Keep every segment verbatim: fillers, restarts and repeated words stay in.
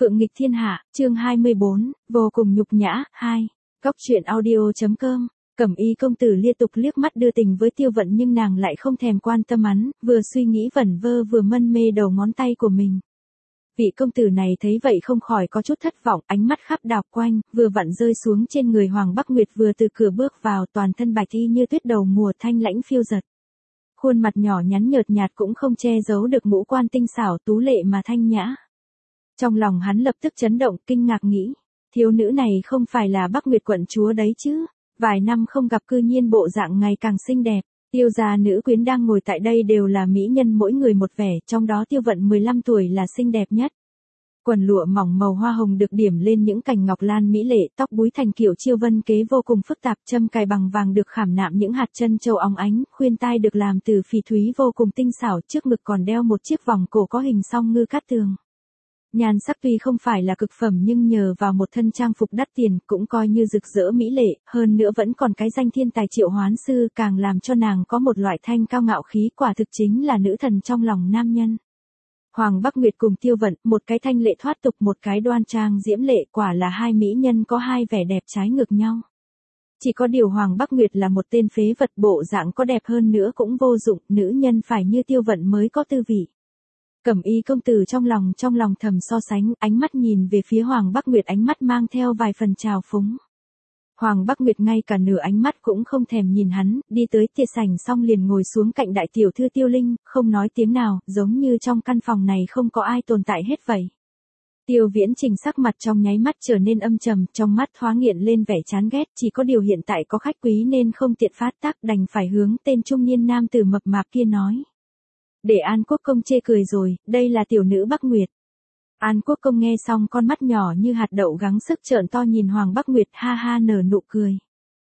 Phượng nghịch thiên hạ, chương hai mươi bốn, vô cùng nhục nhã, hai. Góc truyện audio.com. Cẩm Y công tử liên tục liếc mắt đưa tình với Tiêu Vận nhưng nàng lại không thèm quan tâm hắn, vừa suy nghĩ vẩn vơ vừa mân mê đầu ngón tay của mình. Vị công tử này thấy vậy không khỏi có chút thất vọng, ánh mắt khắp đảo quanh, vừa vặn rơi xuống trên người Hoàng Bắc Nguyệt vừa từ cửa bước vào, toàn thân bạch y như tuyết, đầu mùa thanh lãnh phiêu giật. Khuôn mặt nhỏ nhắn nhợt nhạt cũng không che giấu được ngũ quan tinh xảo tú lệ mà thanh nhã. Trong lòng hắn lập tức chấn động, kinh ngạc nghĩ, thiếu nữ này không phải là Bắc Nguyệt quận chúa đấy chứ, vài năm không gặp cư nhiên bộ dạng ngày càng xinh đẹp. Tiêu gia nữ quyến đang ngồi tại đây đều là mỹ nhân mỗi người một vẻ, trong đó Tiêu Vận mười lăm tuổi là xinh đẹp nhất. Quần lụa mỏng màu hoa hồng được điểm lên những cành ngọc lan mỹ lệ, tóc búi thành kiểu chiêu vân kế vô cùng phức tạp, châm cài bằng vàng được khảm nạm những hạt chân châu óng ánh, khuyên tai được làm từ phỉ thúy vô cùng tinh xảo, trước ngực còn đeo một chiếc vòng cổ có hình song ngư cát tường. Nhan sắc tuy không phải là cực phẩm nhưng nhờ vào một thân trang phục đắt tiền cũng coi như rực rỡ mỹ lệ, hơn nữa vẫn còn cái danh thiên tài triệu hoán sư, càng làm cho nàng có một loại thanh cao ngạo khí, quả thực chính là nữ thần trong lòng nam nhân. Hoàng Bắc Nguyệt cùng Tiêu Vận, một cái thanh lệ thoát tục, một cái đoan trang diễm lệ, quả là hai mỹ nhân có hai vẻ đẹp trái ngược nhau. Chỉ có điều Hoàng Bắc Nguyệt là một tên phế vật, bộ dạng có đẹp hơn nữa cũng vô dụng, nữ nhân phải như Tiêu Vận mới có tư vị. Cẩm Y công tử trong lòng trong lòng thầm so sánh, ánh mắt nhìn về phía Hoàng Bắc Nguyệt, ánh mắt mang theo vài phần trào phúng. Hoàng Bắc Nguyệt ngay cả nửa ánh mắt cũng không thèm nhìn hắn, đi tới tiệc sảnh xong liền ngồi xuống cạnh đại tiểu thư Tiêu Linh, không nói tiếng nào, giống như trong căn phòng này không có ai tồn tại hết vậy. Tiêu Viễn Trình sắc mặt trong nháy mắt trở nên âm trầm, trong mắt thoáng hiện lên vẻ chán ghét, chỉ có điều hiện tại có khách quý nên không tiện phát tác, đành phải hướng tên trung niên nam tử mập mạp kia nói. Để An Quốc công chê cười rồi, đây là tiểu nữ Bắc Nguyệt. An Quốc công nghe xong con mắt nhỏ như hạt đậu gắng sức trợn to nhìn Hoàng Bắc Nguyệt, ha ha nở nụ cười.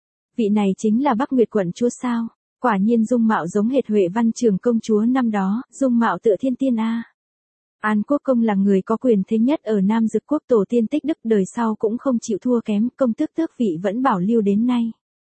Vị này chính là Bắc Nguyệt quận chúa sao? Quả nhiên dung mạo giống hệt Huệ Văn Trường công chúa năm đó, dung mạo tựa thiên tiên a. An Quốc công là người có quyền thế nhất ở Nam Dực quốc, tổ tiên tích đức đời sau cũng không chịu thua kém, công tước tước vị vẫn bảo lưu đến nay.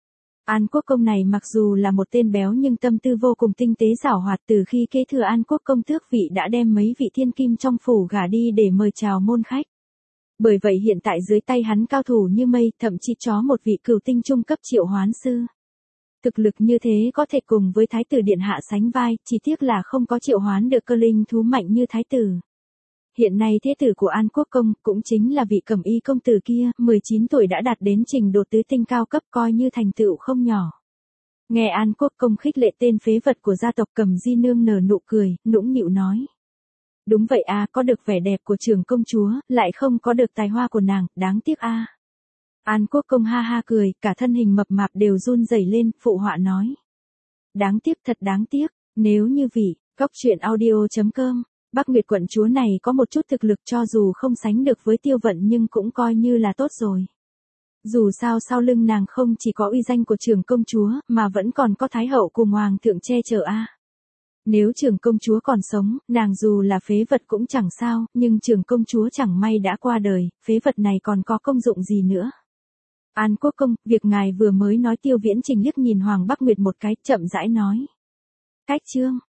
An Quốc công này mặc dù là một tên béo nhưng tâm tư vô cùng tinh tế giảo hoạt, từ khi kế thừa An Quốc công tước vị đã đem mấy vị thiên kim trong phủ gả đi để mời chào môn khách. Bởi vậy hiện tại dưới tay hắn cao thủ như mây, thậm chí chó một vị cửu tinh trung cấp triệu hoán sư. Thực lực như thế có thể cùng với thái tử điện hạ sánh vai, chỉ tiếc là không có triệu hoán được cơ linh thú mạnh như thái tử. Hiện nay thế tử của An Quốc công, cũng chính là vị Cẩm Y công tử kia, mười chín tuổi đã đạt đến trình độ tứ tinh cao cấp, coi như thành tựu không nhỏ. Nghe An Quốc công khích lệ tên phế vật của gia tộc Cẩm Di nương nở nụ cười, nũng nịu nói. Đúng vậy a, có được vẻ đẹp của trưởng công chúa, lại không có được tài hoa của nàng, đáng tiếc a. À. An Quốc công ha ha cười, cả thân hình mập mạp đều run rẩy lên, phụ họa nói. Đáng tiếc, thật đáng tiếc, nếu như vị, góc truyện audio.com. Bắc Nguyệt quận chúa này có một chút thực lực, cho dù không sánh được với Tiêu Vận nhưng cũng coi như là tốt rồi. Dù sao sau lưng nàng không chỉ có uy danh của trưởng công chúa, mà vẫn còn có thái hậu cùng hoàng thượng che chở a. À. Nếu trưởng công chúa còn sống, nàng dù là phế vật cũng chẳng sao, nhưng trưởng công chúa chẳng may đã qua đời, phế vật này còn có công dụng gì nữa. An Quốc công, việc ngài vừa mới nói. Tiêu Viễn Trình liếc nhìn Hoàng Bắc Nguyệt một cái, chậm rãi nói. Cách chương